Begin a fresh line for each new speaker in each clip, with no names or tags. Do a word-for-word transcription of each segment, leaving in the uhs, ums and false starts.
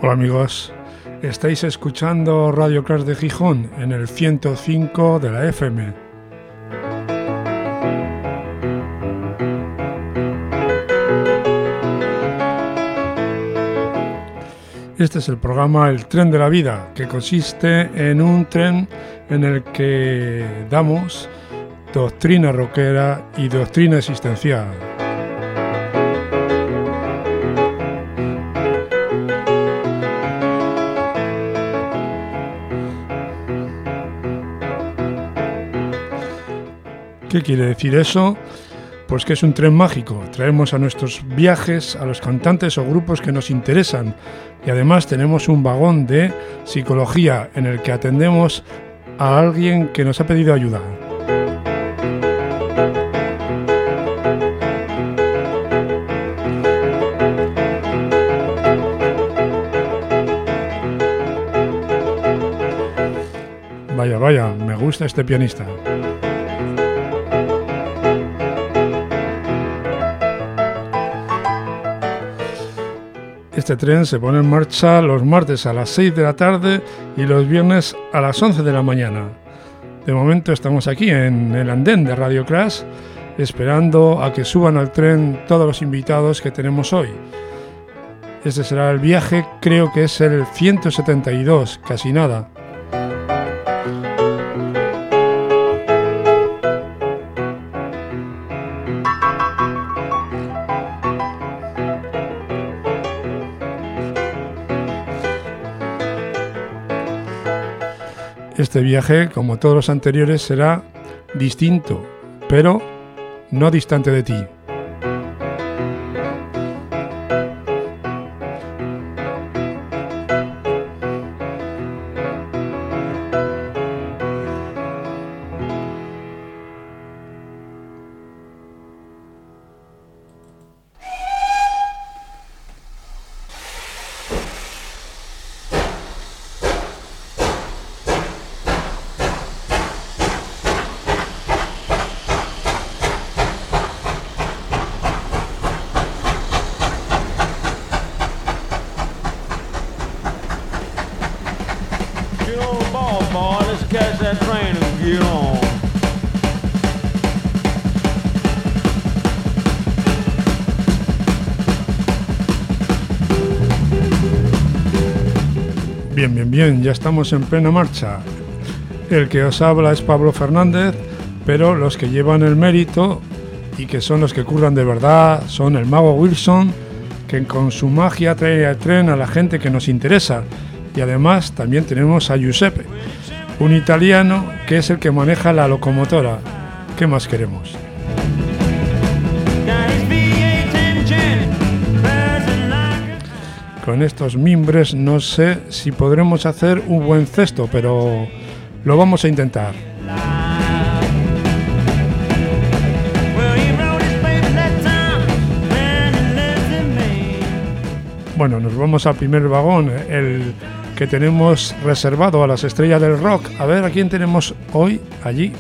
Hola amigos, estáis escuchando Radio Crash de Gijón en el ciento cinco de la F M. Este es el programa El Tren de la Vida, que consiste en un tren en el que damos doctrina rockera y doctrina existencial. ¿Qué quiere decir eso? Pues que es un tren mágico. Traemos a nuestros viajes a los cantantes o grupos que nos interesan y además tenemos un vagón de psicología en el que atendemos a alguien que nos ha pedido ayuda. Vaya, vaya, me gusta este pianista. Este tren se pone en marcha los martes a las seis de la tarde y los viernes a las once de la mañana. De momento estamos aquí en el andén de Radio Crash esperando a que suban al tren todos los invitados que tenemos hoy. Este será el viaje, creo que es el ciento setenta y dos, casi nada. Este viaje, como todos los anteriores, será distinto, pero no distante de ti. Bien, bien, bien, ya estamos en plena marcha. El que os habla es Pablo Fernández, pero los que llevan el mérito y que son los que curran de verdad son el mago Wilson, que con su magia trae al tren a la gente que nos interesa. Y además también tenemos a Giuseppe, un italiano que es el que maneja la locomotora. ¿Qué más queremos? Con estos mimbres no sé si podremos hacer un buen cesto, pero lo vamos a intentar. Bueno, nos vamos al primer vagón, el que tenemos reservado a las estrellas del rock. A ver, ¿a quién tenemos hoy allí?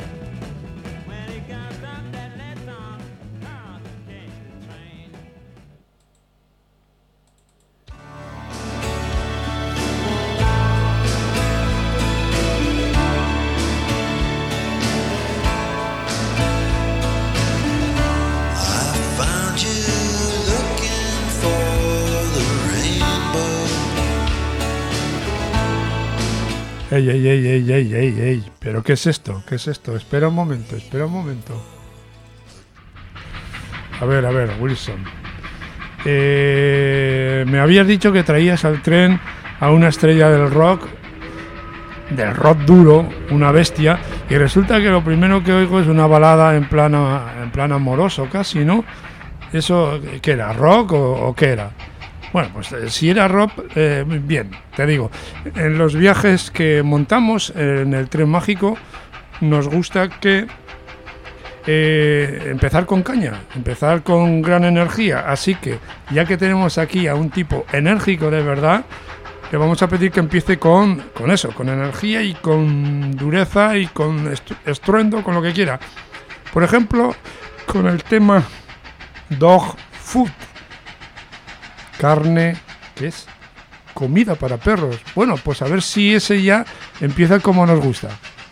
Ey, ey, ey, ey, ey, ey, ey, ¿pero qué es esto? ¿Qué es esto? Espera un momento, espera un momento. A ver, a ver, Wilson. Eh, me habías dicho que traías al tren a una estrella del rock, del rock duro, una bestia, y resulta que lo primero que oigo es una balada en plan, en plan amoroso casi, ¿no? ¿Eso qué era? ¿Rock o, o qué era? Bueno, pues eh, si era rock, eh, bien, te digo, en los viajes que montamos en el tren mágico nos gusta que eh, empezar con caña, empezar con gran energía, así que ya que tenemos aquí a un tipo enérgico de verdad, le vamos a pedir que empiece con, con eso, con energía y con dureza y con est- estruendo, con lo que quiera. Por ejemplo, con el tema Dog Food. Carne, ¿qué es? comida para perros. Bueno, pues a ver si ese ya empieza como nos gusta.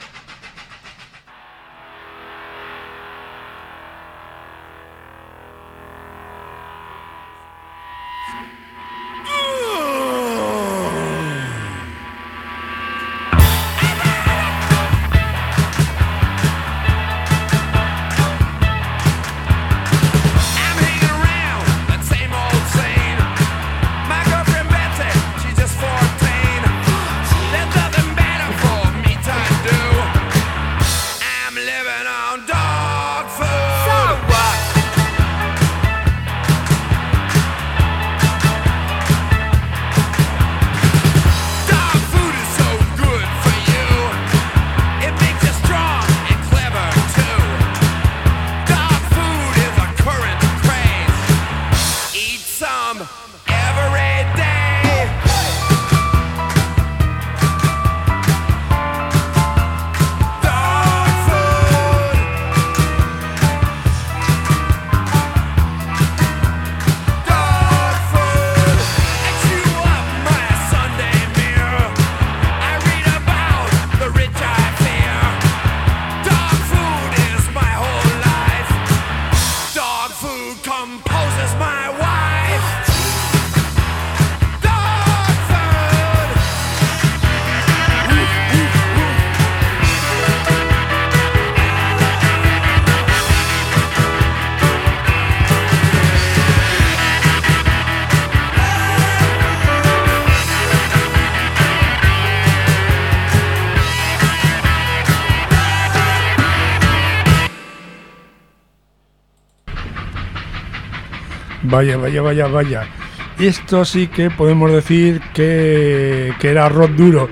Vaya, vaya, vaya, vaya. Esto sí que podemos decir que, que era rock duro.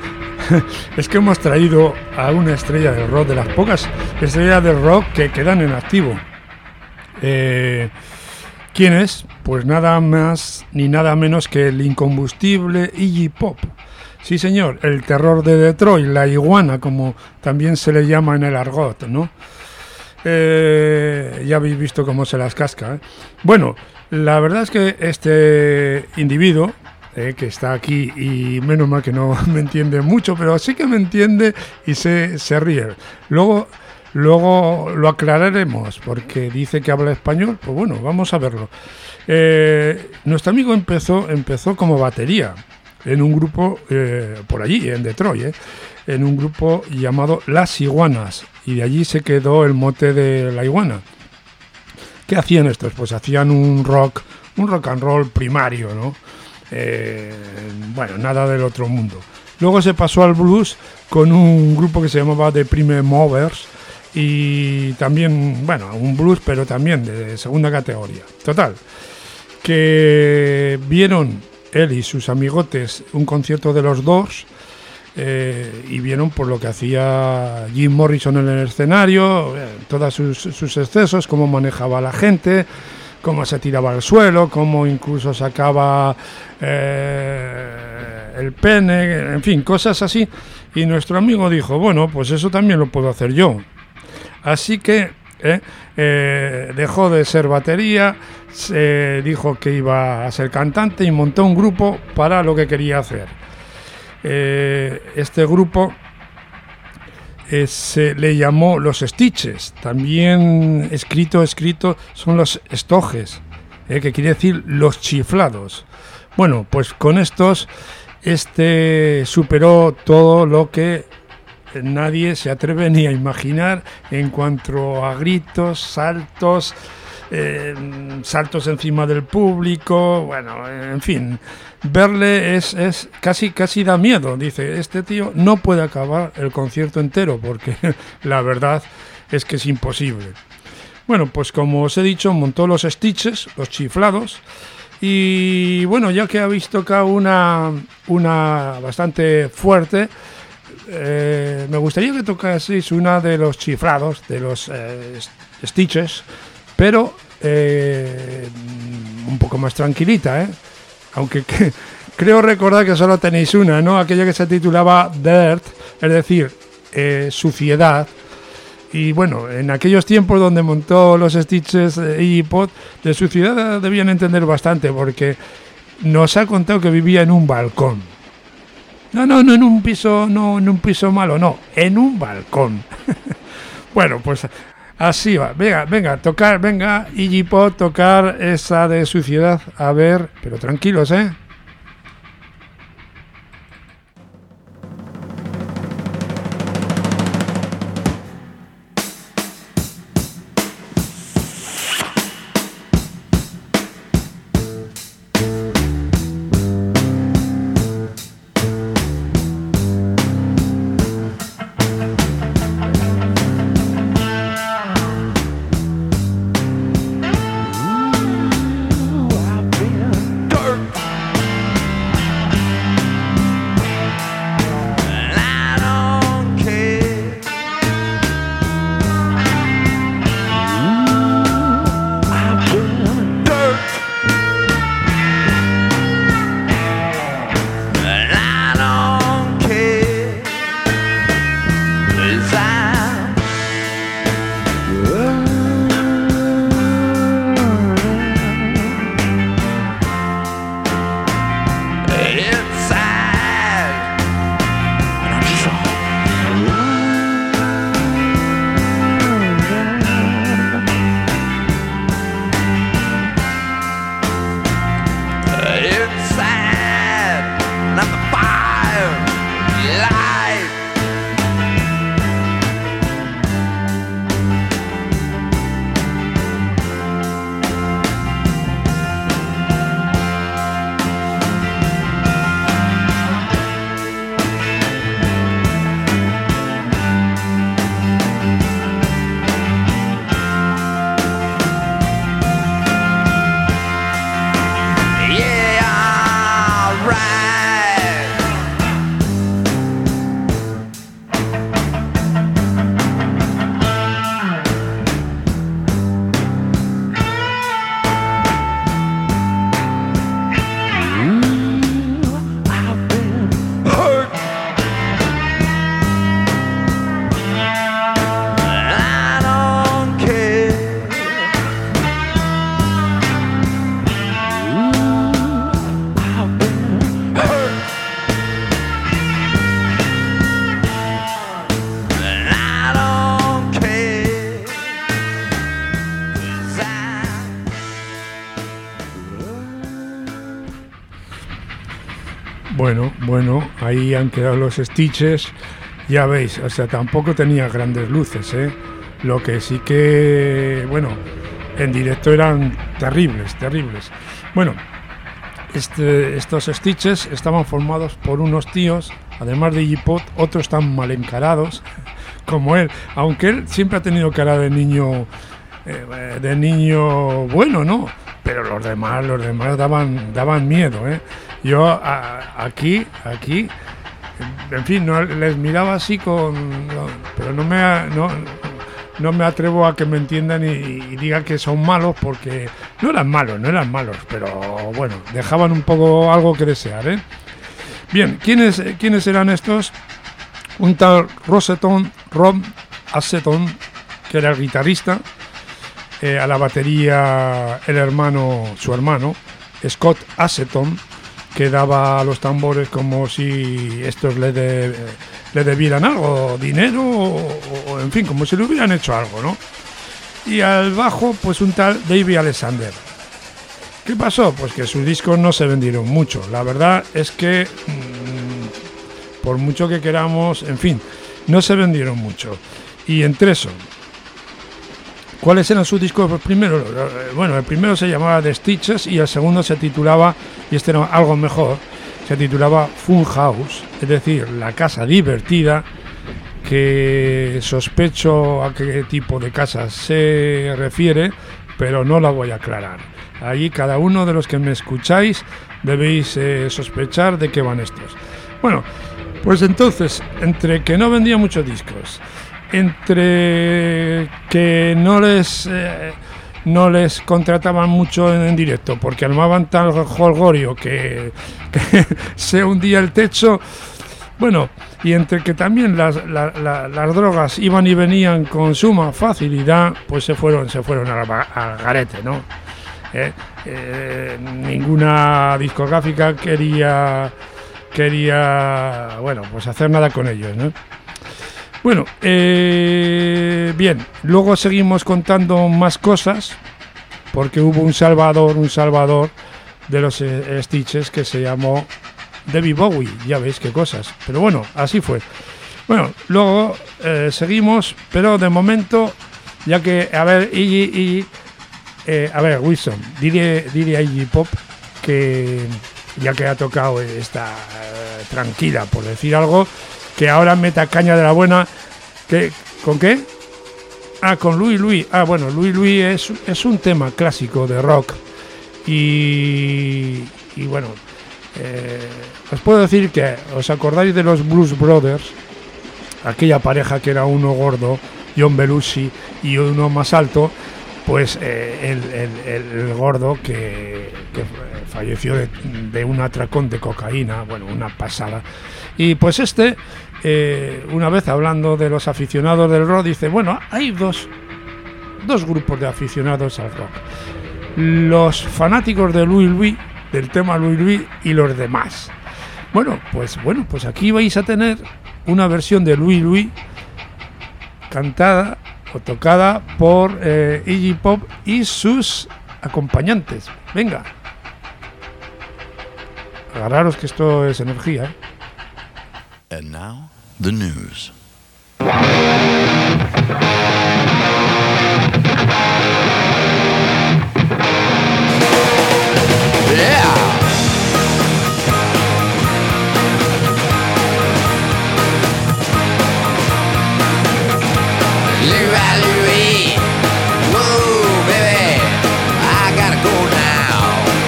Es que hemos traído a una estrella del rock, de las pocas estrellas del rock que quedan en activo. Eh, ¿Quién es? Pues nada más ni nada menos que el incombustible Iggy Pop. Sí, señor, el terror de Detroit, la iguana, como también se le llama en el argot, ¿no? Eh, ya habéis visto cómo se las casca, ¿eh? Bueno, la verdad es que este individuo eh, que está aquí, y menos mal que no me entiende mucho, pero sí que me entiende y se, se ríe. Luego, luego lo aclararemos, porque dice que habla español. Pues bueno, vamos a verlo. Eh, nuestro amigo empezó, empezó como batería en un grupo eh, por allí, en Detroit, eh, en un grupo llamado Las Iguanas, y de allí se quedó el mote de la iguana. ¿Qué hacían estos? Pues hacían un rock, un rock and roll primario, ¿no? Eh, bueno, nada del otro mundo. Luego se pasó al blues con un grupo que se llamaba The Prime Movers, y también, bueno, un blues, pero también de segunda categoría. Total, que vieron él y sus amigotes un concierto de los Doors, eh, y vieron por lo que hacía Jim Morrison en el escenario, eh, todos sus, sus excesos, cómo manejaba a la gente, cómo se tiraba al suelo, cómo incluso sacaba eh, el pene, en fin, cosas así. Y nuestro amigo dijo, bueno, pues eso también lo puedo hacer yo. Así que eh, eh, dejó de ser batería, se dijo que iba a ser cantante y montó un grupo para lo que quería hacer. Eh, este grupo eh, se le llamó Los Stitches, también escrito, escrito son los Stoges, eh, que quiere decir los chiflados. Bueno, pues con estos este superó todo lo que nadie se atreve ni a imaginar en cuanto a gritos, saltos, eh, saltos encima del público, bueno, en fin, verle es, es casi, casi da miedo. Dice, este tío no puede acabar el concierto entero, porque la verdad es que es imposible. Bueno, pues como os he dicho, montó los Stitches, los chiflados, y bueno, ya que habéis tocado una, una bastante fuerte, Eh, me gustaría que tocaseis una de los chiflados, de los eh, Stitches, pero eh, un poco más tranquilita, ¿eh? Aunque que, creo recordar que solo tenéis una, ¿no? Aquella que se titulaba Dirt, es decir, eh, suciedad. Y bueno, en aquellos tiempos donde montó los Stitches y Pod, de suciedad debían entender bastante, porque nos ha contado que vivía en un balcón. No, no, no en un piso, no en un piso malo, no, en un balcón. Bueno, pues así va. Venga, venga, tocar, venga, Iggy Pop, tocar esa de Suciedad. A ver, pero tranquilos, ¿eh? Bueno, bueno, ahí han quedado los Stitches, ya veis, o sea, tampoco tenía grandes luces, ¿eh? Lo que sí que, bueno, en directo eran terribles, terribles. Bueno, este, estos Stitches estaban formados por unos tíos, además de Iggy Pop, otros tan mal encarados como él, aunque él siempre ha tenido cara de niño, eh, de niño bueno, ¿no? Pero los demás, los demás daban, daban miedo, ¿eh? Yo a, aquí, aquí, en fin, no les miraba así con, no, pero no me, no, no me atrevo a que me entiendan y, y digan que son malos, porque no eran malos, no eran malos, pero bueno, dejaban un poco algo que desear, ¿eh? Bien, ¿quiénes, quiénes eran estos? Un tal Roseton, Ron Asseton, que era el guitarrista, eh, a la batería el hermano, su hermano, Scott Asseton, que daba a los tambores como si estos le, de, le debieran algo, dinero, o, o en fin, como si le hubieran hecho algo, ¿no? Y al bajo, pues un tal David Alexander. ¿Qué pasó? Pues que sus discos no se vendieron mucho. La verdad es que, mmm, por mucho que queramos, en fin, no se vendieron mucho. Y entre eso, ¿cuáles eran sus discos? Pues primero, bueno, el primero se llamaba The Stitches y el segundo se titulaba, y este era algo mejor, se titulaba Fun House, es decir, la casa divertida, que sospecho a qué tipo de casa se refiere, pero no la voy a aclarar. Ahí cada uno de los que me escucháis debéis eh, sospechar de qué van estos. Bueno, pues entonces, entre que no vendía muchos discos, entre que no les eh, no les contrataban mucho en, en directo porque armaban tal jolgorio que, que se hundía el techo, bueno, y entre que también las, la, la, las drogas iban y venían con suma facilidad, pues se fueron se fueron al, al garete, ¿no? ¿eh? Eh, ninguna discográfica quería, quería, bueno, pues hacer nada con ellos, ¿no? Bueno, eh, bien, luego seguimos contando más cosas, porque hubo un salvador, un salvador de los eh, Stitches que se llamó David Bowie, ya veis qué cosas, pero bueno, así fue. Bueno, luego eh, seguimos, pero de momento, ya que, a ver, Iggy, Iggy eh, a ver, Wilson, diré, diré a Iggy Pop que, ya que ha tocado esta eh, tranquila, por decir algo, que ahora meta caña de la buena. Que, ¿con qué? Ah, con Louis Louis. Ah, bueno, Louis Louis es, es un tema clásico de rock. Y, y bueno, eh, os puedo decir que os acordáis de los Blues Brothers, aquella pareja que era uno gordo, John Belushi, y uno más alto, pues eh, el, el, el gordo que, que falleció de, de un atracón de cocaína, bueno, una pasada. Y pues este, eh, una vez hablando de los aficionados del rock, dice, bueno, hay dos, dos grupos de aficionados al rock. Los fanáticos de Louis Louis, del tema Louis Louis, y los demás. Bueno, pues bueno, pues aquí vais a tener una versión de Louis Louis cantada o tocada por eh, Iggy Pop y sus acompañantes. Venga, agarraros que esto es energía, ¿eh?
And now, the news. Yeah! Louis, Louis, whoa, baby, I gotta go now.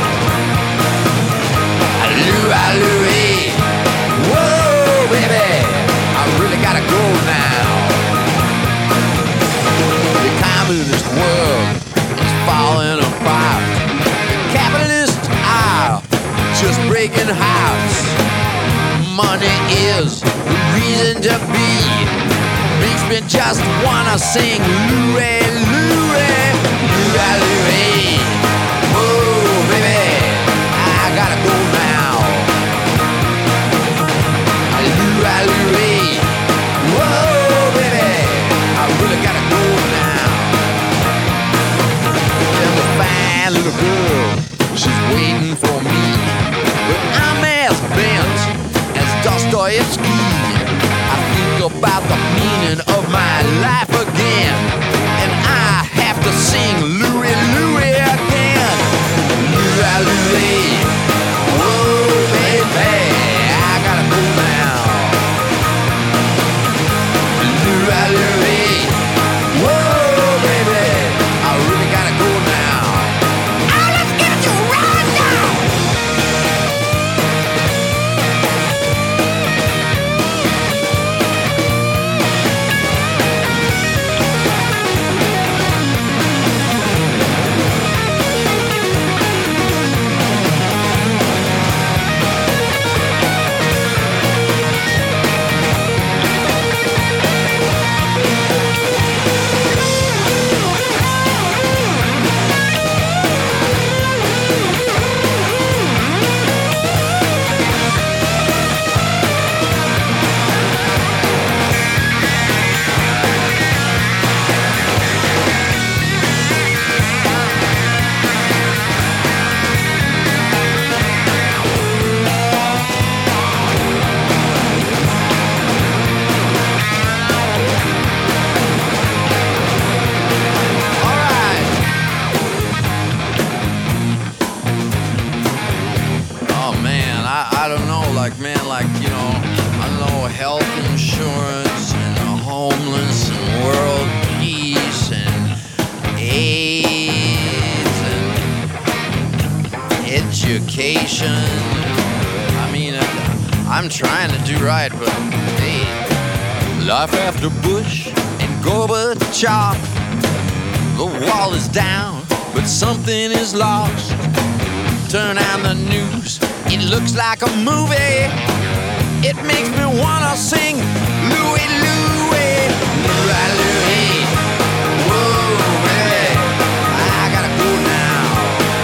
Louis, Louis, whoa, baby, I really gotta go now. The communist world is falling apart. The capitalist aisle just breaking hearts. Money is the reason to be. Makes me just wanna sing Louis, Louis, Louis, Louis. Whoa, baby, I gotta go now. Louis, Louis. Whoa, baby, I really gotta go now. There's a fine little girl, she's waiting for me. But I'm as bent as Dostoevsky. About the meaning of my life again, and I have to sing Louis, Louis again. Louis, Louis, whoa, baby, I gotta go now. Louis, Louis, whoa, baby, I really gotta go now. Oh, let's get it to right now. I mean, I'm trying to do right, but hey, life after Bush and Gorbachev. The wall is down, but something is lost. Turn on the news, it looks like a movie. It makes me wanna sing Louis, Louis, Louis, Louis. Whoa, baby, I gotta go now.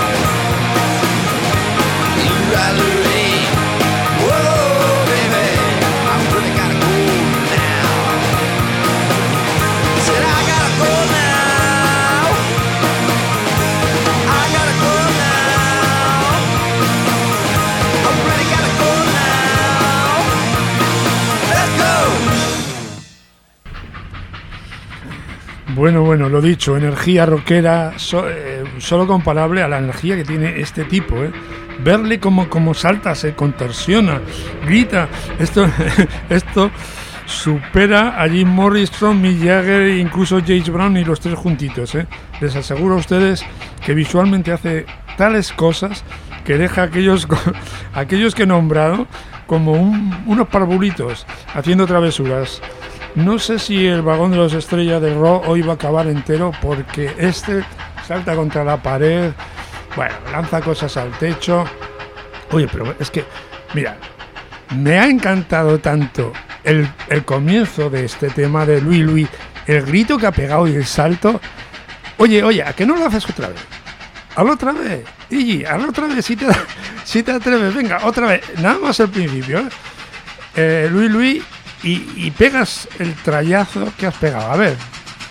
Bueno, bueno, lo dicho, energía rockera so, eh, solo comparable a la energía que tiene este tipo, ¿eh? Verle como, como salta, se contorsiona, grita, esto, esto supera a Jim Morrison, Mick Jagger e incluso James Brown y los tres juntitos, ¿eh? Les aseguro a ustedes que visualmente hace tales cosas que deja a aquellos, aquellos que he nombrado como un, unos parvulitos haciendo travesuras. No sé si el vagón de los estrellas del rock hoy va a acabar entero, porque este salta contra la pared, bueno, lanza cosas al techo. Oye, pero es que, mira, me ha encantado tanto el, el comienzo de este tema de Louie Louie, el grito que ha pegado y el salto. Oye, oye, ¿a qué no lo haces otra vez? Hazlo otra vez, Iggy, hazlo otra vez si te, si te atreves. Venga, otra vez, nada más al principio, ¿eh? Eh, Louie Louie. Y, y pegas el trayazo que has pegado. A ver.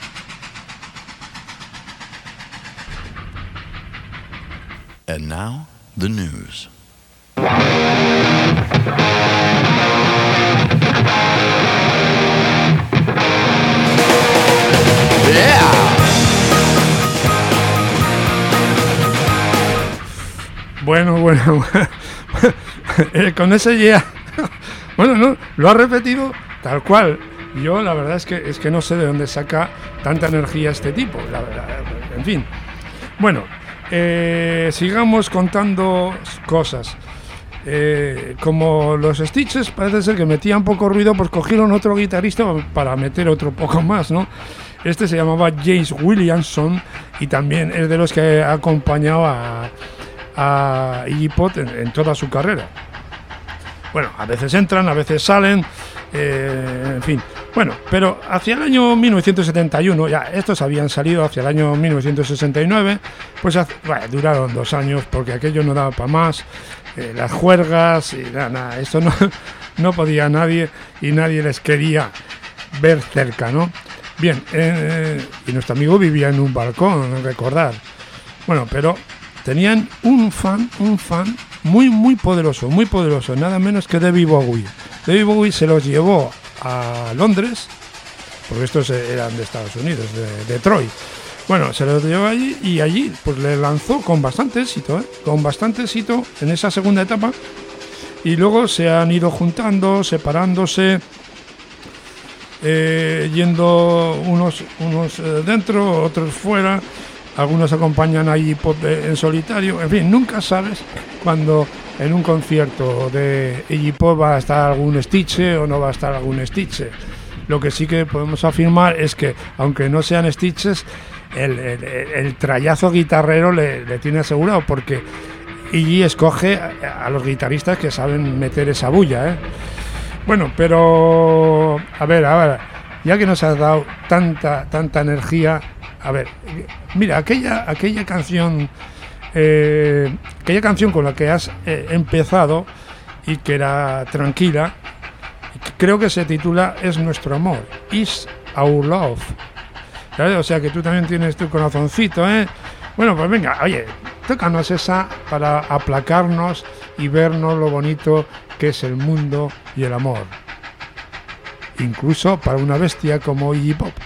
And now, the news. Yeah.
Bueno, bueno. Con ese ya. Bueno, no, lo ha repetido tal cual. Yo la verdad es que es que no sé de dónde saca tanta energía este tipo. La, la, en fin. Bueno, eh, sigamos contando cosas. Eh, como los Stitches parece ser que metían poco ruido, pues cogieron otro guitarrista para meter otro poco más, ¿no? Este se llamaba James Williamson y también es de los que ha acompañado a, a Iggy Pop en, en toda su carrera. Bueno, a veces entran, a veces salen, eh, en fin. Bueno, pero hacia el año mil novecientos setenta y uno, ya estos habían salido hacia el año mil novecientos sesenta y nueve, pues bueno, duraron dos años porque aquello no daba para más, eh, las juergas, y nada, nada, esto no, no podía nadie y nadie les quería ver cerca, ¿no? Bien, eh, y nuestro amigo vivía en un balcón, recordar. Bueno, pero tenían un fan, un fan muy, muy poderoso, muy poderoso, nada menos que David Bowie. David Bowie se los llevó a Londres, porque estos eran de Estados Unidos, de Detroit. Bueno, se los llevó allí y allí pues le lanzó con bastante éxito, ¿eh? Con bastante éxito en esa segunda etapa. Y luego se han ido juntando, separándose, eh, yendo unos, unos eh, dentro, otros fuera. Algunos acompañan a Iggy Pop en solitario. En fin, nunca sabes cuando en un concierto de Iggy Pop va a estar algún Stitch o no va a estar algún Stitch. Lo que sí que podemos afirmar es que, aunque no sean Stitches, el, el, el trayazo guitarrero le, le tiene asegurado, porque Iggy escoge a, a los guitarristas que saben meter esa bulla, ¿eh? Bueno, pero a ver, a ver, ya que nos has dado tanta, tanta energía. A ver, mira, aquella, aquella canción, eh, aquella canción con la que has eh, empezado y que era tranquila, creo que se titula Es nuestro amor, Is Our Love. ¿Sabes? O sea que tú también tienes tu corazoncito, ¿eh? Bueno, pues venga, oye, tócanos esa para aplacarnos y vernos lo bonito que es el mundo y el amor. Incluso para una bestia como Iggy Pop.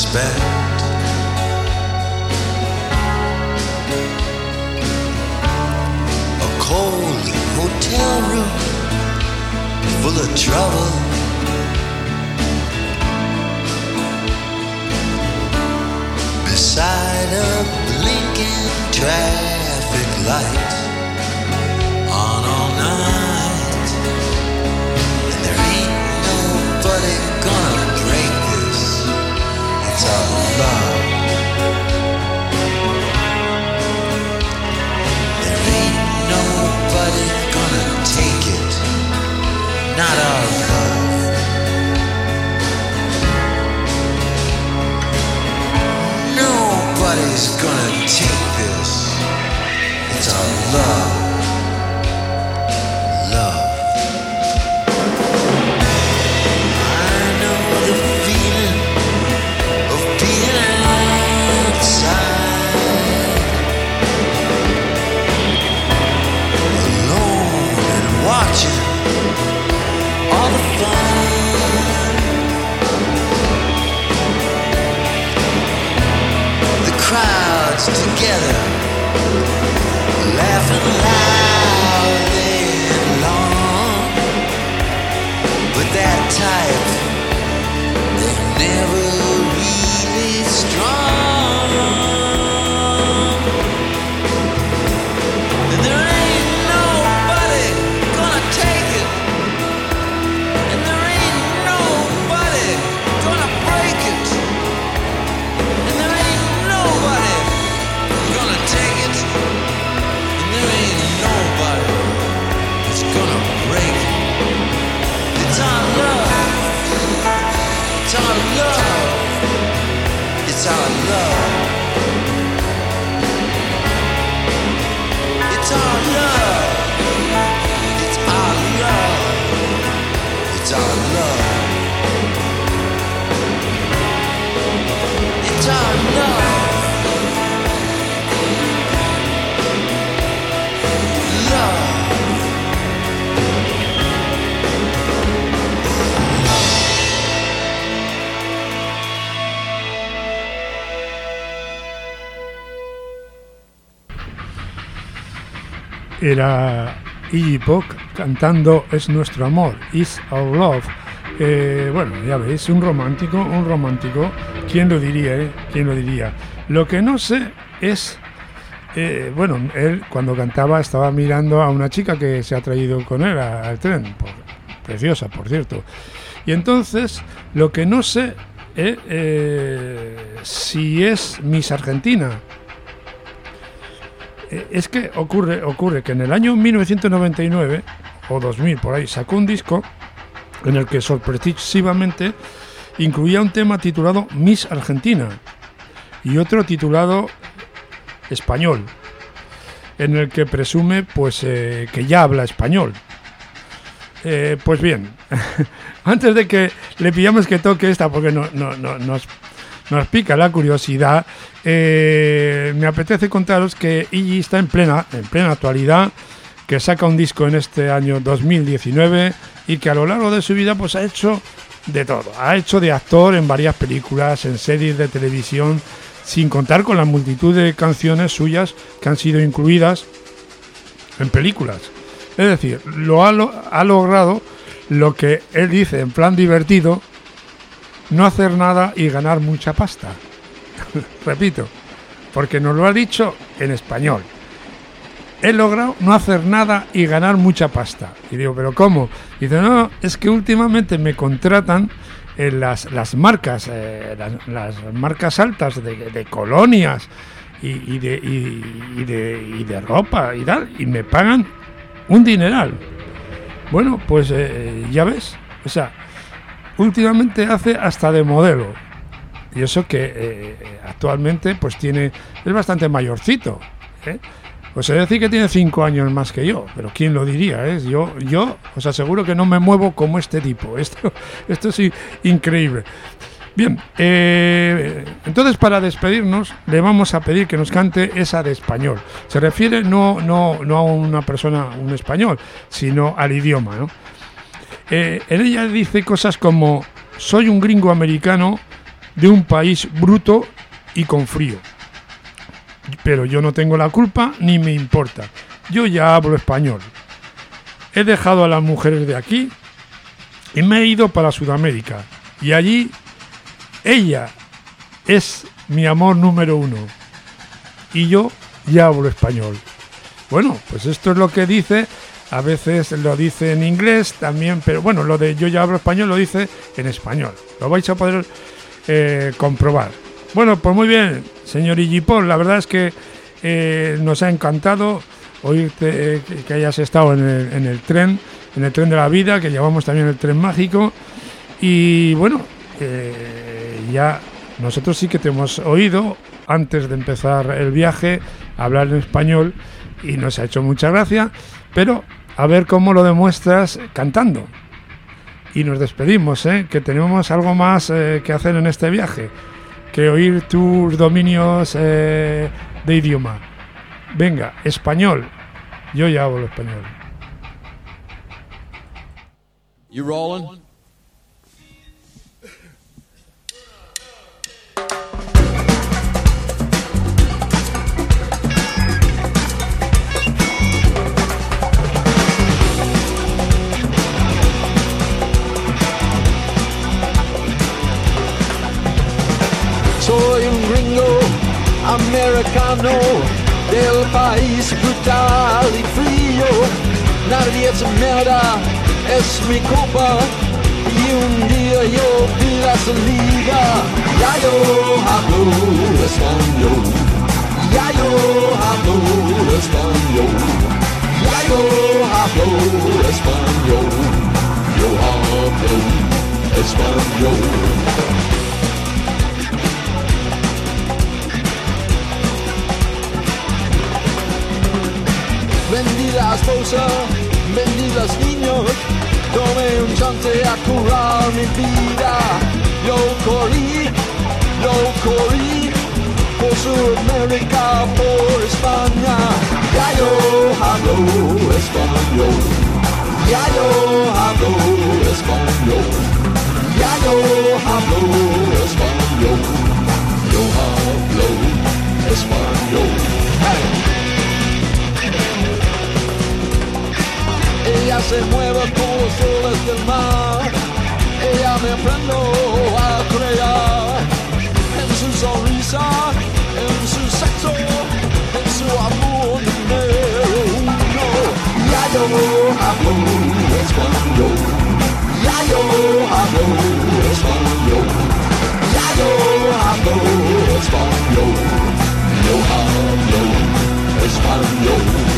respect. A cold hotel room full of trouble. Beside a blinking traffic light on all night, and there ain't nobody gonna break this. It's our love. There ain't nobody gonna take it. Not our love. Nobody's gonna take this. It's our love. Love. I know the feeling of being outside, alone and watching all the fun. The crowds together, laughing loud and long. But that type, they're never really strong. And there ain't nobody gonna take it. And there ain't nobody gonna break it. And there ain't nobody gonna take it. And there ain't nobody that's gonna break it. It's our love. It's our love. It's our love. It's our love. It's our love. It's our love. It's our love. Love.
Era Iggy Pop cantando Es nuestro amor, Is our love. Eh, bueno, ya veis, un romántico, un romántico. ¿Quién lo diría, eh? ¿Quién lo diría? Lo que no sé es... Eh, bueno, él cuando cantaba estaba mirando a una chica que se ha traído con él a- al tren. Por- preciosa, por cierto. Y entonces, lo que no sé es eh, si es Miss Argentina. Eh, Es que ocurre, ocurre que en el año mil novecientos noventa y nueve o dos mil por ahí sacó un disco en el que sorpresivamente incluía un tema titulado Miss Argentina y otro titulado Español, en el que presume pues eh, que ya habla español. Eh, pues bien, antes de que le pillamos que toque esta, porque no, no, no, nos, nos pica la curiosidad, eh, me apetece contaros que Iggy está en plena, en plena actualidad, que saca un disco en este año dos mil diecinueve y que a lo largo de su vida pues ha hecho de todo. Ha hecho de actor en varias películas, en series de televisión, sin contar con la multitud de canciones suyas que han sido incluidas en películas. Es decir, lo ha, lo, ha logrado lo que él dice en plan divertido, no hacer nada y ganar mucha pasta. Repito, porque nos lo ha dicho en español. He logrado no hacer nada y ganar mucha pasta. Y digo, ¿pero cómo? Y dice, no, es que últimamente me contratan en las, las marcas, eh, las, las marcas altas de, de colonias y, y, de, y, y, de, y de ropa y tal, y me pagan un dineral. Bueno, pues eh, ya ves, o sea, últimamente hace hasta de modelo. Y eso que eh, actualmente pues tiene, es bastante mayorcito, ¿eh? Pues es decir que tiene cinco años más que yo, pero quién lo diría, ¿eh? Yo, yo os aseguro que no me muevo como este tipo. Esto, esto es increíble. Bien, eh, entonces para despedirnos le vamos a pedir que nos cante esa de español. Se refiere no, no, no a una persona, un español, sino al idioma, ¿no? Eh, en ella dice cosas como: soy un gringo americano de un país bruto y con frío. Pero yo no tengo la culpa ni me importa. Yo ya hablo español. He dejado a las mujeres de aquí y me he ido para Sudamérica. Y allí ella es mi amor número uno. Y yo ya hablo español. Bueno, pues esto es lo que dice. A veces lo dice en inglés también, pero bueno, lo de yo ya hablo español lo dice en español. Lo vais a poder eh, comprobar. Bueno, pues muy bien, señor Igipol, la verdad es que eh, nos ha encantado oírte, eh, que hayas estado en el, en el tren, en el tren de la vida, que llamamos también el tren mágico. Y bueno, eh, ya nosotros sí que te hemos oído antes de empezar el viaje hablar en español y nos ha hecho mucha gracia, pero a ver cómo lo demuestras cantando. Y nos despedimos, ¿eh? Que tenemos algo más eh, que hacer en este viaje que oír tus dominios eh, de idioma. Venga, español. Yo ya hablo español.
You rolling?
Soy un gringo americano del país brutal y frío. Nadie se me da, es mi culpa. Y un día yo vi la salida. Ya yo hablo español. Ya yo hablo español. Ya yo hablo español. Yo hablo español. Vendí la esposa, vendí los niños, tomé un chance a curar mi vida. Yo corrí, yo corrí, por Sudamérica, por España. Ya yo hablo español, ya yo hablo español, ya yo hablo español, yo hablo español. Hey. Ella se mueve con los soles del mar. Ella me aprendió a creer en su sonrisa, en su sexo, en su amor número uno. Ya yo hablo español. Ya yo hablo español. Ya yo hablo español. Yo hablo español.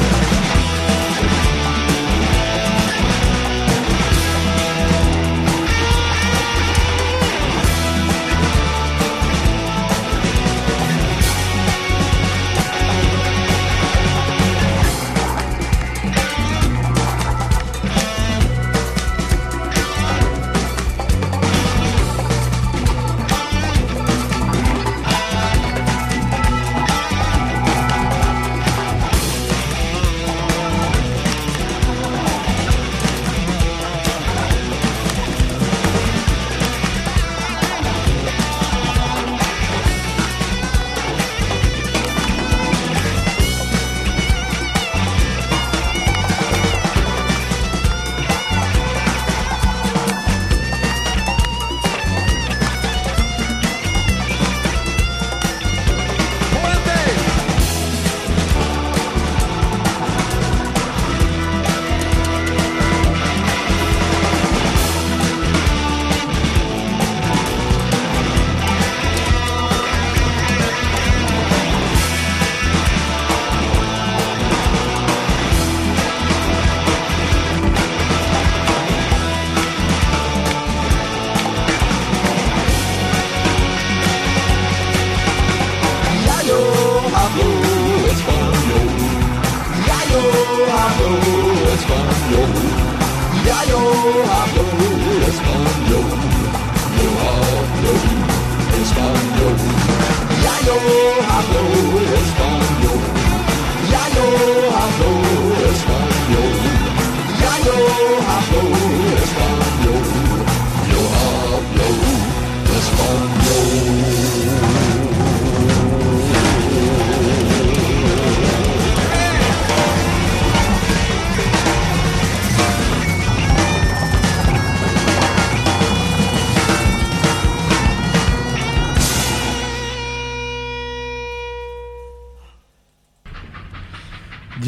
Ya yo hablo español. Yo hablo español. Ya yo hablo español. Ya yo hablo español. Ya yo hablo español. Yo hablo español.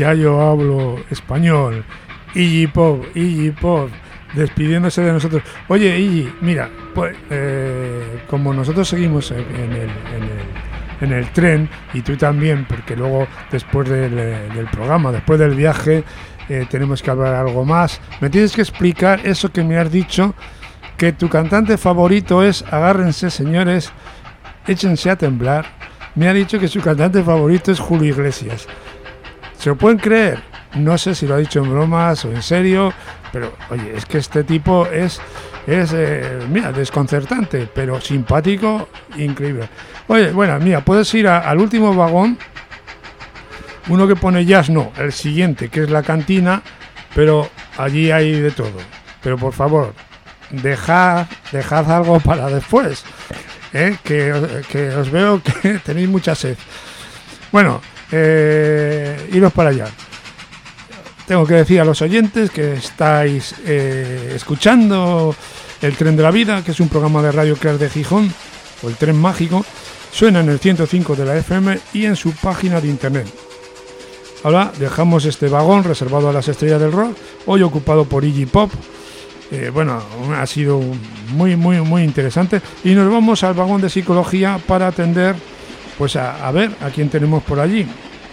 ya yo hablo español. Iggy Pop, Iggy Pop, despidiéndose de nosotros. Oye, Iggy, mira, pues eh, como nosotros seguimos en el, en, el, en el tren, y tú también, porque luego después del, del programa, después del viaje, eh, tenemos que hablar algo más, me tienes que explicar eso que me has dicho, que tu cantante favorito es, agárrense señores, échense a temblar, me ha dicho que su cantante favorito es Julio Iglesias. ¿Se lo pueden creer? No sé si lo ha dicho en bromas o en serio, pero oye, es que este tipo es, es eh, mira, desconcertante, pero simpático, increíble. Oye, bueno, mira, puedes ir a, al último vagón, uno que pone jazz, no, el siguiente, que es la cantina, pero allí hay de todo. Pero por favor, dejad, dejad algo para después, ¿eh? que, que os veo que tenéis mucha sed. Bueno, eh, iros para allá. Tengo que decir a los oyentes que estáis eh, escuchando El Tren de la Vida, que es un programa de Radio Crear de Gijón, o El Tren Mágico. Suena en el ciento cinco de la F M y en su página de internet. Ahora dejamos este vagón reservado a las estrellas del rock, hoy ocupado por Iggy Pop. Eh, bueno, ha sido muy, muy, muy interesante. Y nos vamos al vagón de psicología para atender, pues a, a ver a quién tenemos por allí.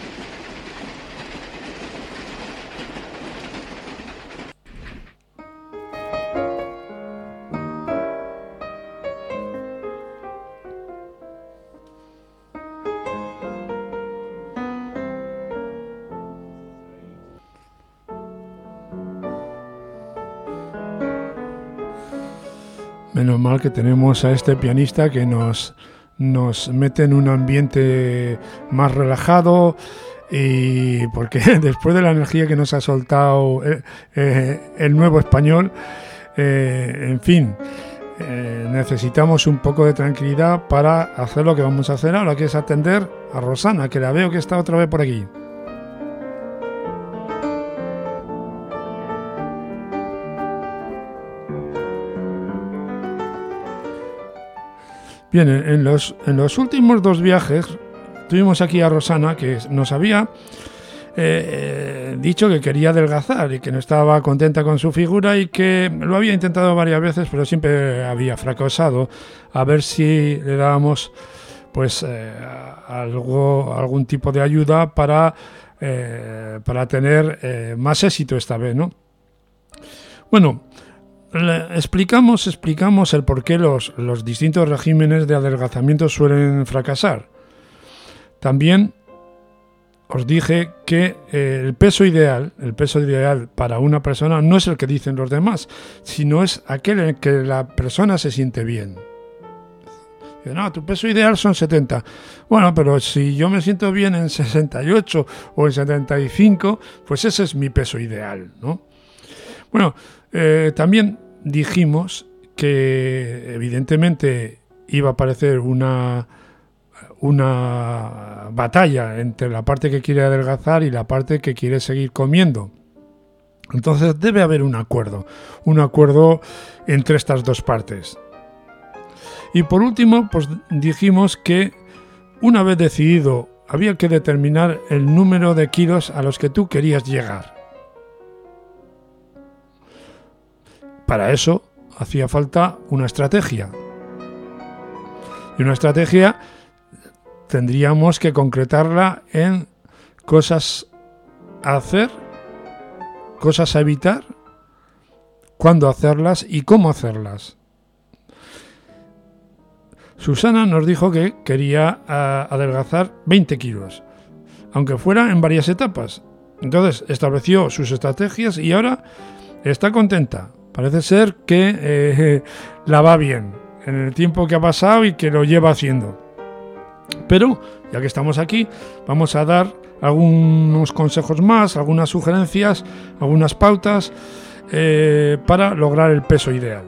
Menos mal que tenemos a este pianista que nos, nos mete en un ambiente más relajado, y porque después de la energía que nos ha soltado eh, eh, el nuevo español, eh, en fin, eh, necesitamos un poco de tranquilidad para hacer lo que vamos a hacer ahora, que es atender a Rosana, que la veo que está otra vez por aquí. Bien, en los, en los últimos dos viajes tuvimos aquí a Rosana, que nos había eh, dicho que quería adelgazar y que no estaba contenta con su figura y que lo había intentado varias veces, pero siempre había fracasado. A ver si le dábamos pues eh, algo, algún tipo de ayuda para, eh, para tener eh, más éxito esta vez, ¿no? Bueno, Le explicamos, explicamos el por qué los, los distintos regímenes de adelgazamiento suelen fracasar. También os dije que eh, el peso ideal, el peso ideal para una persona no es el que dicen los demás, sino es aquel en el que la persona se siente bien. No, tu peso ideal son setenta. Bueno, pero si yo me siento bien en sesenta y ocho o en setenta y cinco, pues ese es mi peso ideal, ¿no? Bueno, Eh, también dijimos que evidentemente iba a aparecer una, una batalla entre la parte que quiere adelgazar y la parte que quiere seguir comiendo. Entonces debe haber un acuerdo, un acuerdo entre estas dos partes. Y por último, pues dijimos que una vez decidido había que determinar el número de kilos a los que tú querías llegar. Para eso hacía falta una estrategia. Y una estrategia tendríamos que concretarla en cosas a hacer, cosas a evitar, cuándo hacerlas y cómo hacerlas. Susana nos dijo que quería uh, adelgazar veinte kilos, aunque fuera en varias etapas. Entonces estableció sus estrategias y ahora está contenta. Parece ser que eh, la va bien en el tiempo que ha pasado y que lo lleva haciendo. Pero, ya que estamos aquí, vamos a dar algunos consejos más, algunas sugerencias, algunas pautas eh, para lograr el peso ideal.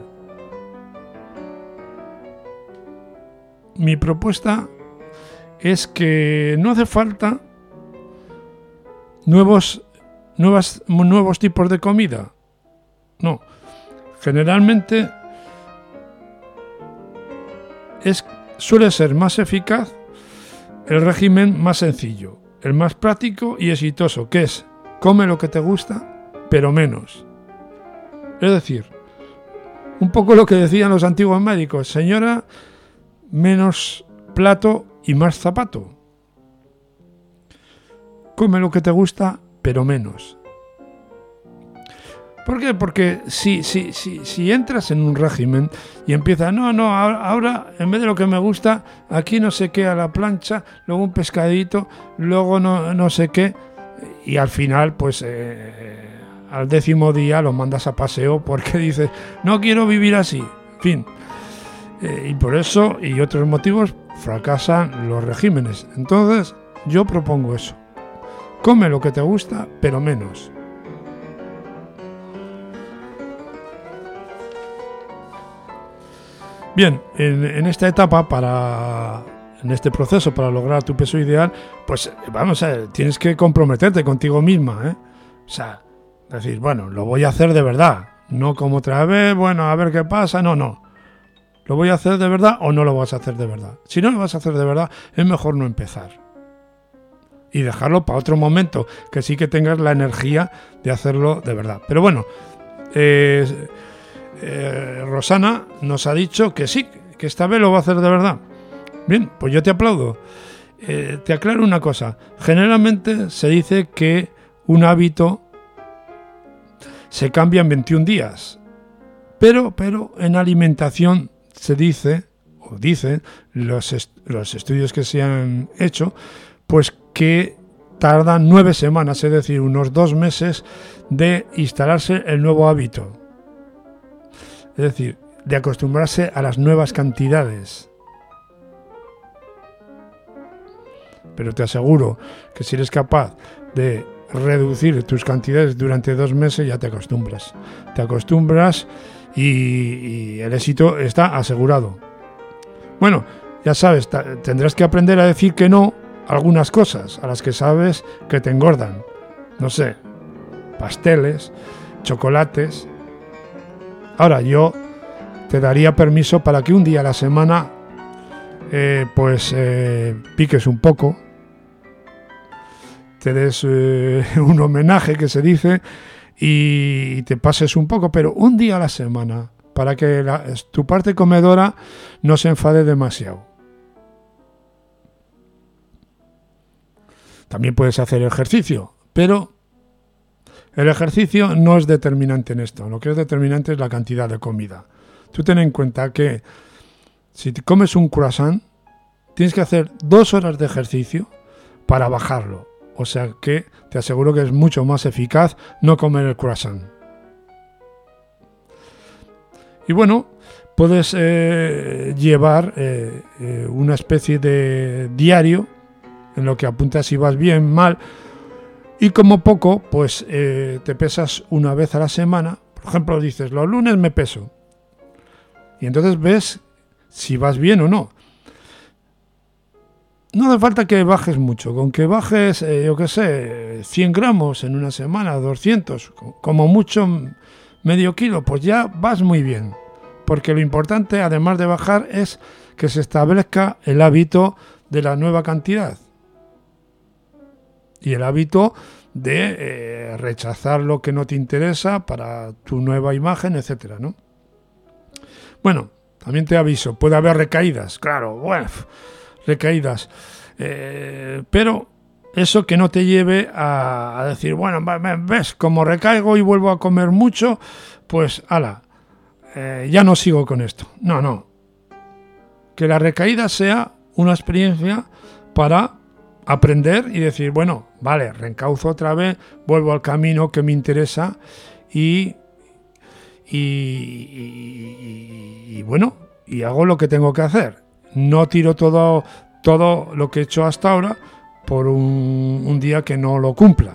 Mi propuesta es que no hace falta nuevos, nuevas, nuevos tipos de comida. No. Generalmente es, suele ser más eficaz el régimen más sencillo, el más práctico y exitoso, que es come lo que te gusta, pero menos. Es decir, un poco lo que decían los antiguos médicos: señora, menos plato y más zapato. Come lo que te gusta, pero menos. ¿Por qué? Porque si, si, si, si entras en un régimen y empiezas, no, no, ahora, ahora en vez de lo que me gusta, aquí no sé qué a la plancha, luego un pescadito, luego no, no sé qué, y al final, pues eh, al décimo día lo mandas a paseo porque dices, no quiero vivir así, en fin. Eh, y por eso y otros motivos fracasan los regímenes. Entonces, yo propongo eso. Come lo que te gusta, pero menos. Bien, en, en esta etapa, para en este proceso para lograr tu peso ideal, pues vamos a ver, tienes que comprometerte contigo misma, ¿eh? O sea, decir, bueno, lo voy a hacer de verdad, no como otra vez, bueno, a ver qué pasa, no, no. ¿Lo voy a hacer de verdad o no lo vas a hacer de verdad? Si no lo vas a hacer de verdad, es mejor no empezar. Y dejarlo para otro momento, que sí que tengas la energía de hacerlo de verdad. Pero bueno, eh, eh, Rosana nos ha dicho que sí, que esta vez lo va a hacer de verdad. Bien, pues yo te aplaudo. Eh, te aclaro una cosa. Generalmente se dice que un hábito se cambia en veintiún días. Pero, pero en alimentación se dice, o dicen los, est- los estudios que se han hecho, pues que tardan nueve semanas, es decir, unos dos meses de instalarse el nuevo hábito. Es decir, de acostumbrarse a las nuevas cantidades. Pero te aseguro que si eres capaz de reducir tus cantidades durante dos meses, ya te acostumbras. Te acostumbras y, y el éxito está asegurado. Bueno, ya sabes, t- tendrás que aprender a decir que no a algunas cosas a las que sabes que te engordan. No sé, pasteles, chocolates. Ahora, yo te daría permiso para que un día a la semana eh, pues eh, piques un poco, te des eh, un homenaje, que se dice, y te pases un poco, pero un día a la semana, para que la, tu parte comedora no se enfade demasiado. También puedes hacer ejercicio, pero el ejercicio no es determinante en esto. Lo que es determinante es la cantidad de comida. Tú ten en cuenta que si te comes un croissant, tienes que hacer dos horas de ejercicio para bajarlo. O sea que te aseguro que es mucho más eficaz no comer el croissant. Y bueno, puedes eh, llevar eh, eh, una especie de diario en lo que apuntas si vas bien, mal, y como poco, pues eh, te pesas una vez a la semana. Por ejemplo, dices, los lunes me peso. Y entonces ves si vas bien o no. No hace falta que bajes mucho. Con que bajes, eh, yo qué sé, cien gramos en una semana, doscientos, como mucho medio kilo, pues ya vas muy bien. Porque lo importante, además de bajar, es que se establezca el hábito de la nueva cantidad. Y el hábito de eh, rechazar lo que no te interesa para tu nueva imagen, etcétera, ¿no? Bueno, también te aviso, puede haber recaídas, claro, bueno, recaídas, eh, pero eso que no te lleve a, a decir, bueno, ves, como recaigo y vuelvo a comer mucho, pues, ala, eh, ya no sigo con esto. No, no, que la recaída sea una experiencia para aprender y decir, bueno, vale, reencauzo otra vez, vuelvo al camino que me interesa y, y, y, y bueno, y hago lo que tengo que hacer. No tiro todo, todo lo que he hecho hasta ahora por un, un día que no lo cumpla.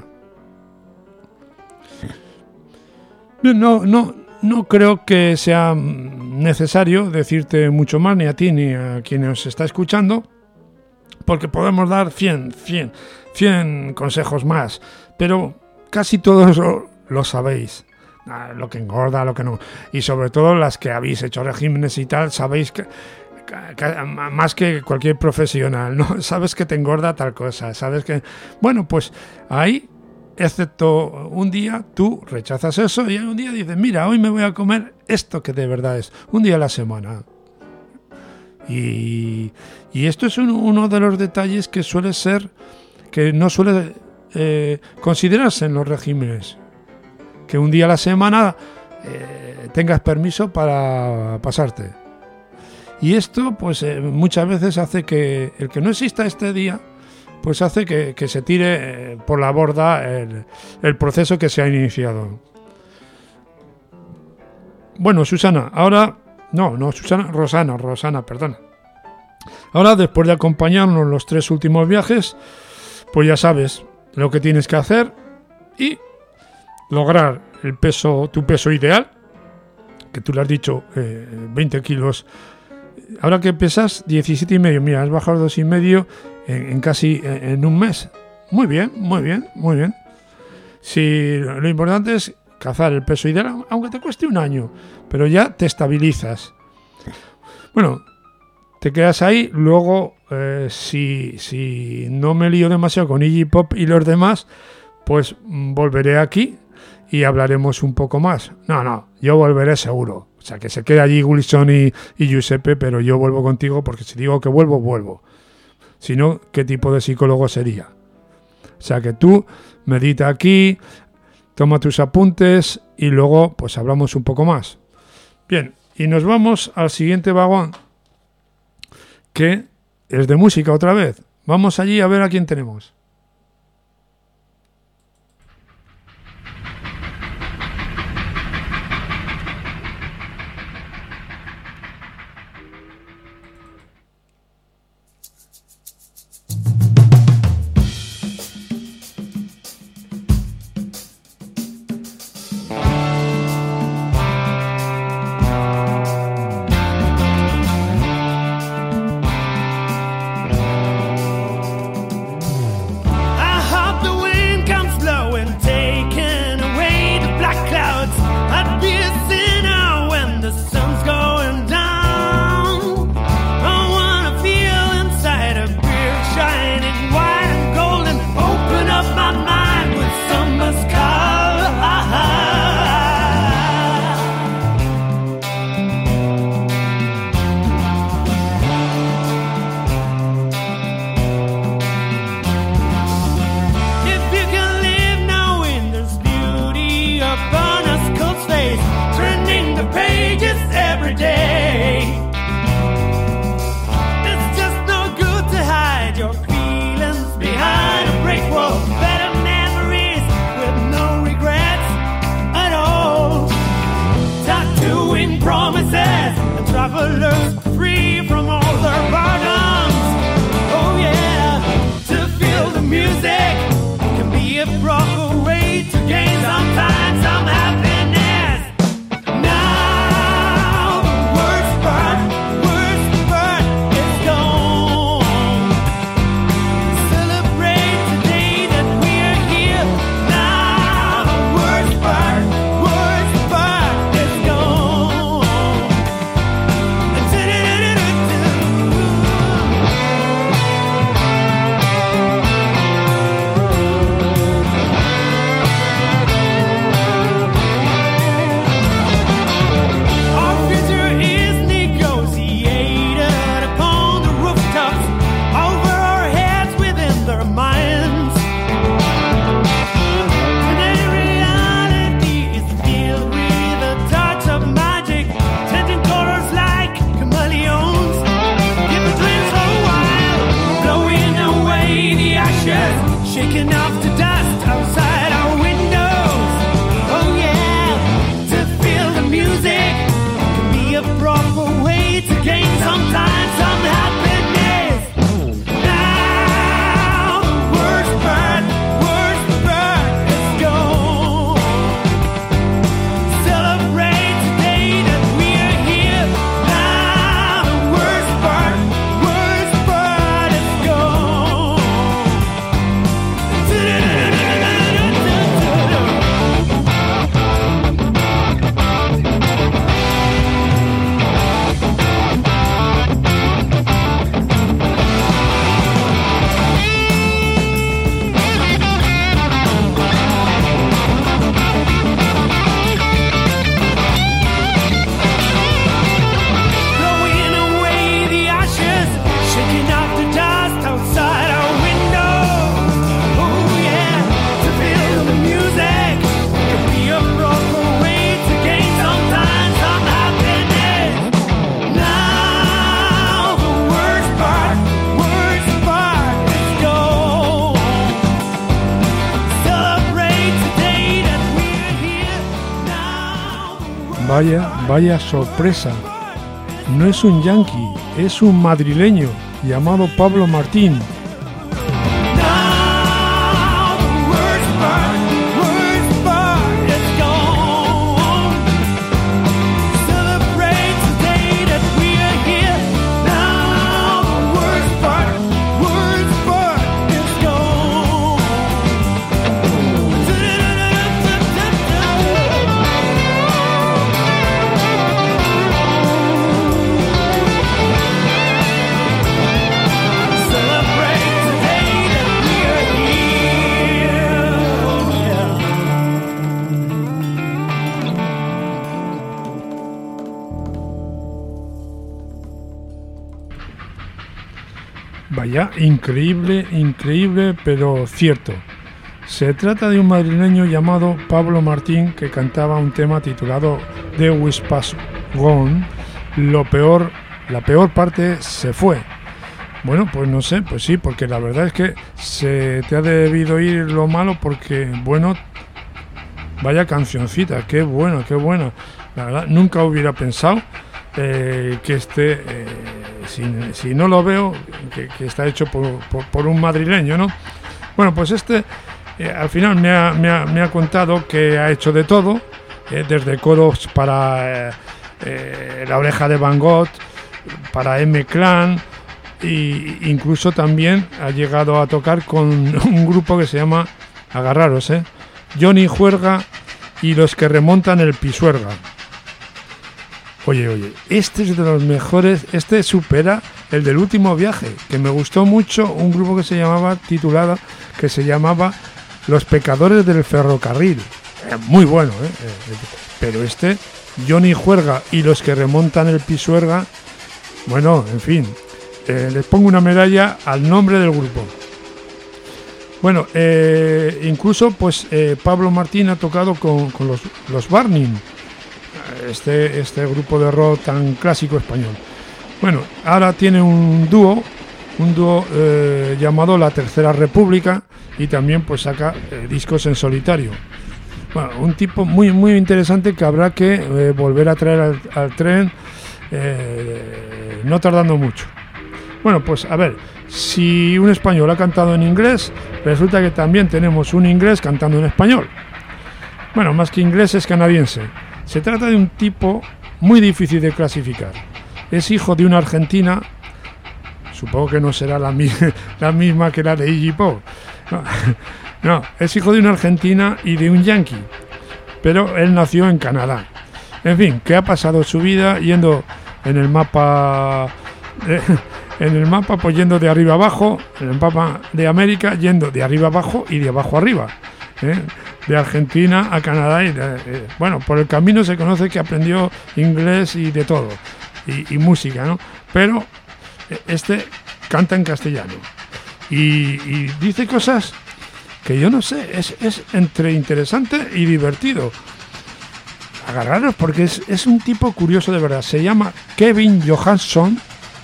No, no, no creo que sea necesario decirte mucho más, ni a ti ni a quien nos está escuchando, porque podemos dar cien, cien, cien consejos más, pero casi todos lo, lo sabéis, lo que engorda, lo que no, y sobre todo las que habéis hecho regímenes y tal, sabéis que, que, que más que cualquier profesional, ¿no? Sabes que te engorda tal cosa, sabes que, bueno, pues ahí excepto un día tú rechazas eso y un día dices, mira, hoy me voy a comer esto que de verdad es, un día a la semana. Y, y esto es un, uno de los detalles que suele ser, que no suele eh, considerarse en los regímenes, que un día a la semana eh, tengas permiso para pasarte. Y esto pues eh, muchas veces hace que el que no exista este día pues hace que, que se tire eh, por la borda el, el proceso que se ha iniciado. Bueno, Susana, ahora... No, no, Susana, Rosana, Rosana, perdona. Ahora, después de acompañarnos los tres últimos viajes, pues ya sabes lo que tienes que hacer y lograr el peso, tu peso ideal, que tú le has dicho, eh, veinte kilos. Ahora que pesas diecisiete y medio, mira, has bajado dos y medio en, en casi en, en un mes. Muy bien, muy bien, muy bien. Si lo importante es cazar el peso ideal, aunque te cueste un año, pero ya te estabilizas. Bueno, te quedas ahí. Luego, eh, si, si no me lío demasiado con Iggy Pop y los demás, pues volveré aquí y hablaremos un poco más. No, no, yo volveré seguro. O sea, que se quede allí Wilson y, y Giuseppe, pero yo vuelvo contigo porque si digo que vuelvo, vuelvo. Si no, ¿qué tipo de psicólogo sería? O sea, que tú medita aquí, toma tus apuntes y luego pues hablamos un poco más. Bien, y nos vamos al siguiente vagón, que es de música otra vez. Vamos allí a ver a quién tenemos.
Yeah.
Vaya, vaya sorpresa. No es un yanqui, es un madrileño llamado Pablo Martín. Vaya, increíble, increíble, pero cierto. Se trata de un madrileño llamado Pablo Martín que cantaba un tema titulado The Whispas Gone. Lo peor, la peor parte se fue. Bueno, pues no sé, pues sí, porque la verdad es que se te ha debido ir lo malo porque, bueno, vaya cancioncita, qué bueno, qué bueno. La verdad, nunca hubiera pensado eh, que este... Eh, Si, si no lo veo, que, que está hecho por, por, por un madrileño, ¿no? Bueno, pues este eh, al final me ha, me, ha, me ha contado que ha hecho de todo, eh, desde coros para eh, eh, La Oreja de Van Gogh, para M-Clan, e incluso también ha llegado a tocar con un grupo que se llama, agarraros, ¿eh? Johnny Juerga y los que remontan el Pisuerga. Oye, oye, este es de los mejores, este supera el del Último Viaje, que me gustó mucho, un grupo que se llamaba, titulada, que se llamaba Los Pecadores del Ferrocarril. Eh, muy bueno, ¿eh? Eh, pero este, Johnny Juerga y los que remontan el Pisuerga, bueno, en fin, eh, les pongo una medalla al nombre del grupo. Bueno, eh, incluso pues eh, Pablo Martín ha tocado con, con los, los Burning, Este, este grupo de rock tan clásico español. Bueno, ahora tiene un dúo, un dúo eh, llamado La Tercera República y también pues saca eh, discos en solitario. Bueno, un tipo muy muy interesante que habrá que eh, volver a traer al, al tren eh, no tardando mucho. Bueno, pues a ver, si un español ha cantado en inglés, resulta que también tenemos un inglés cantando en español. Bueno, más que inglés es canadiense. Se trata de un tipo muy difícil de clasificar. Es hijo de una argentina, supongo que no será la, mi- la misma que la de Iggy Pop. No, no, es hijo de una argentina y de un yanqui, pero él nació en Canadá. En fin, que ha pasado su vida yendo en el mapa, de, en el mapa pues yendo de arriba abajo, en el mapa de América yendo de arriba abajo y de abajo arriba. ¿eh? De Argentina a Canadá y de, eh, bueno, por el camino se conoce que aprendió inglés y de todo y, y música, ¿no? Pero este canta en castellano y, y dice cosas que yo no sé, es, es entre interesante y divertido. Agarraros porque es, es un tipo curioso de verdad. Se llama Kevin Johansson,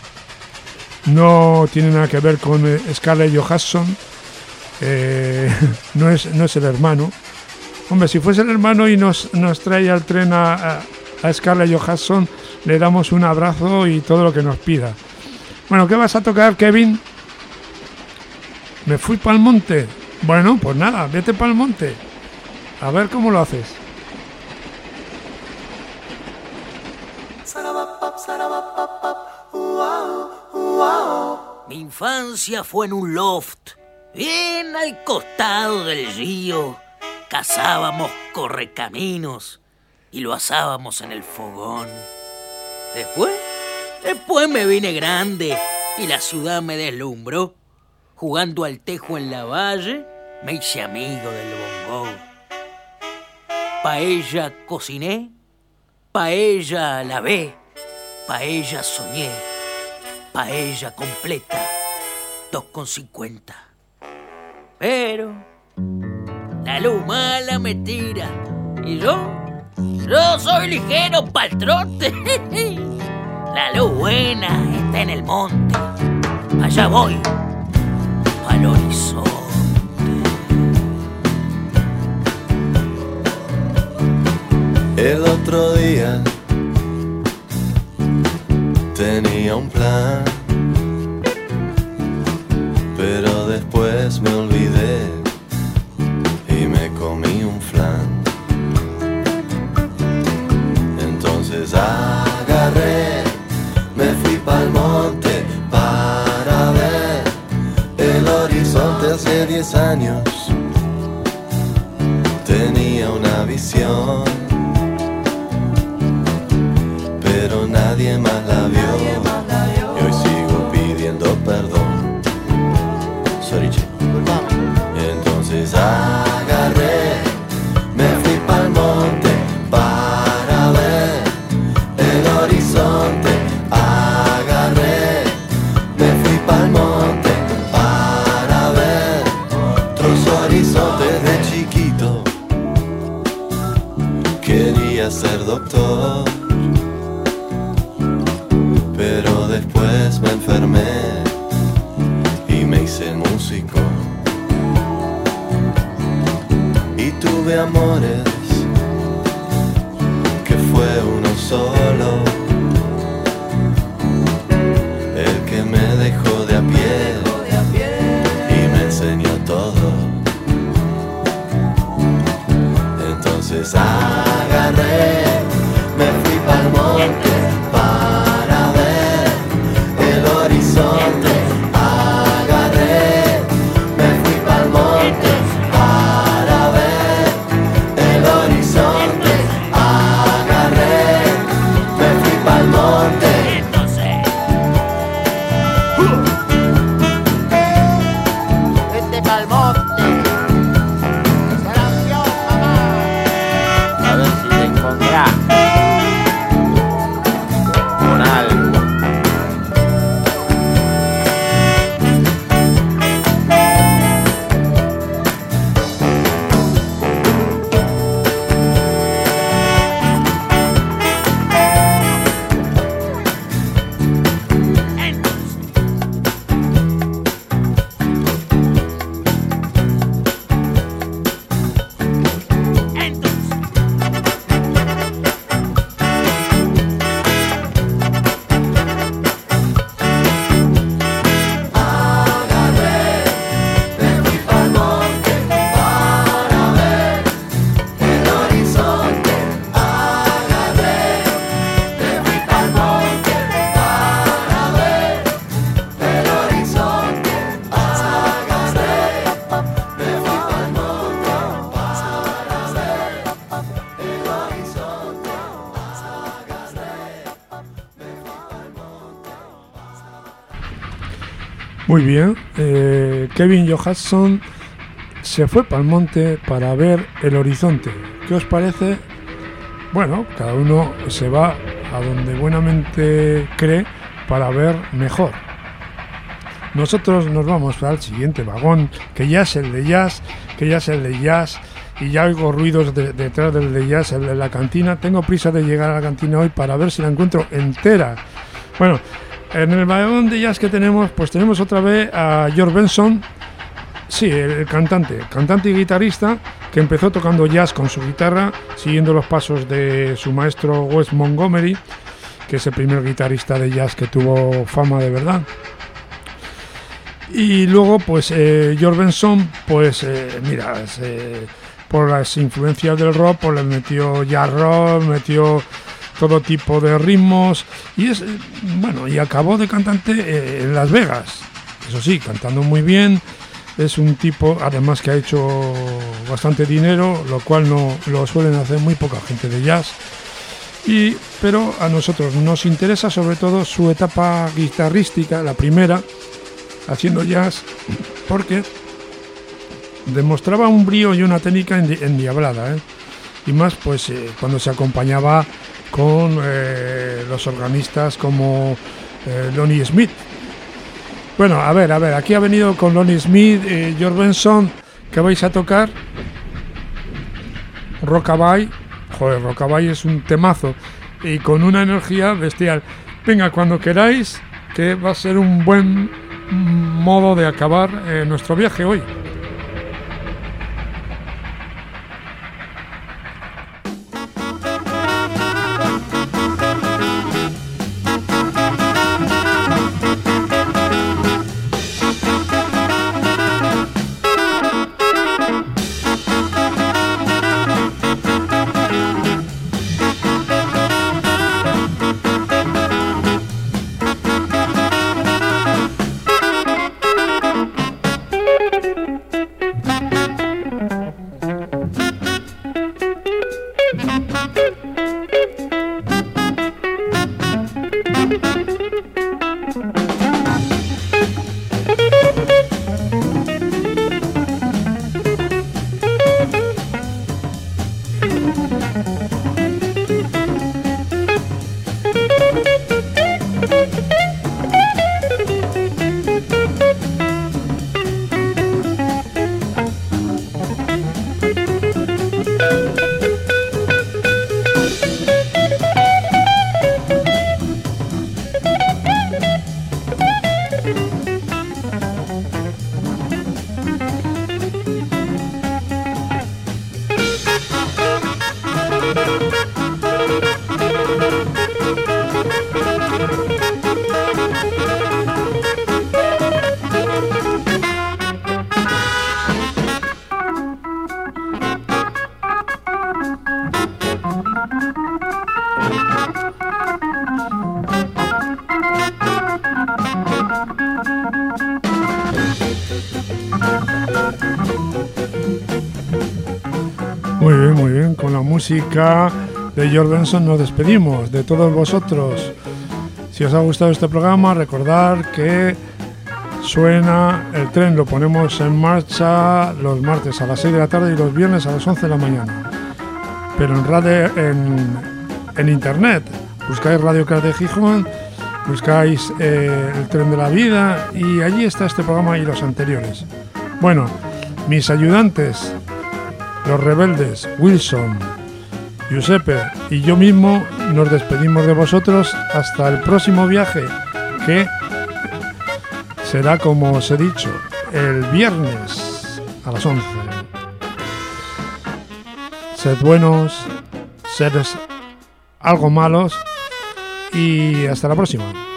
no tiene nada que ver con eh, Scarlett Johansson, eh, no es, no es el hermano. Hombre, si fuese el hermano y nos, nos trae al tren a, a, a Scarlett Johansson, le damos un abrazo y todo lo que nos pida. Bueno, ¿qué vas a tocar, Kevin? Me fui para el monte. Bueno, pues nada, vete para el monte. A ver cómo lo haces.
Mi infancia fue en un loft, bien al costado del río. Cazábamos correcaminos y lo asábamos en el fogón. Después, después me vine grande y la ciudad me deslumbró. Jugando al tejo en la valle, me hice amigo del bongo. Paella cociné, paella lavé, paella soñé, paella completa, dos con cincuenta. Pero la luz mala me tira y yo, yo soy ligero pa'l trote. La luz buena está en el monte, allá voy, al horizonte.
El otro día tenía un plan, pero después me olvidé y me comí un flan. Entonces agarré, me fui pa'l monte para ver el horizonte. Hace diez años tenía una visión, pero nadie más la vio, y hoy sigo pidiendo perdón. Sorry, che. Entonces agarré, me fui pa'l monte para ver el horizonte. Agarré, me fui pa'l monte para ver otros horizontes. De chiquito quería ser doctor, pero después me enfermé y me hice músico. Y tuve amores que fue uno solo, el que me dejó de a pie y me enseñó todo. Entonces agarré, me fui pa'l monte para ver el horizonte. Agarré, me fui pa'l monte para ver el horizonte. Agarré, me fui pa'l monte.
Vete pa'l monte. Salación, mamá. A ver si te encontrás con algo.
Muy bien, eh, Kevin Johansson se fue pa'l monte para ver el horizonte. ¿Qué os parece? Bueno, cada uno se va a donde buenamente cree para ver mejor. Nosotros nos vamos al siguiente vagón, que ya es el de jazz, que ya es el de jazz, y ya oigo ruidos de, detrás del de jazz, el de la cantina. Tengo prisa de llegar a la cantina hoy para ver si la encuentro entera. Bueno, en el vagón de jazz que tenemos, pues tenemos otra vez a George Benson, sí, el, el cantante, cantante y guitarrista, que empezó tocando jazz con su guitarra, siguiendo los pasos de su maestro Wes Montgomery, que es el primer guitarrista de jazz que tuvo fama de verdad. Y luego, pues, eh, George Benson, pues, eh, mira, es, eh, por las influencias del rock, pues le metió jazz rock, metió todo tipo de ritmos, y es, eh, bueno, y acabó de cantante eh, en Las Vegas, eso sí, cantando muy bien. Es un tipo, además, que ha hecho bastante dinero, lo cual no lo suelen hacer muy poca gente de jazz. Y, pero a nosotros nos interesa sobre todo su etapa guitarrística, la primera, haciendo jazz, porque demostraba un brío y una técnica endiablada, ¿eh? Y más, pues, eh, cuando se acompañaba con eh, los organistas como eh, Lonnie Smith. Bueno, a ver, a ver, aquí ha venido con Lonnie Smith, eh, George Benson, que vais a tocar Rockabye. Joder, Rockabye es un temazo y con una energía bestial. Venga, cuando queráis, que va a ser un buen modo de acabar eh, nuestro viaje hoy. Muy bien, muy bien. Con la música de George Benson nos despedimos de todos vosotros. Si os ha gustado este programa, recordad que suena el tren, lo ponemos en marcha los martes a las seis de la tarde y los viernes a las once de la mañana. Pero en radio, en, en internet, buscáis Radio Crash de Gijón, buscáis eh, el tren de la vida y allí está este programa y los anteriores. Bueno, mis ayudantes, los rebeldes, Wilson, Giuseppe y yo mismo nos despedimos de vosotros hasta el próximo viaje, que será, como os he dicho, el viernes a las once. Sed buenos, sed algo malos y hasta la próxima.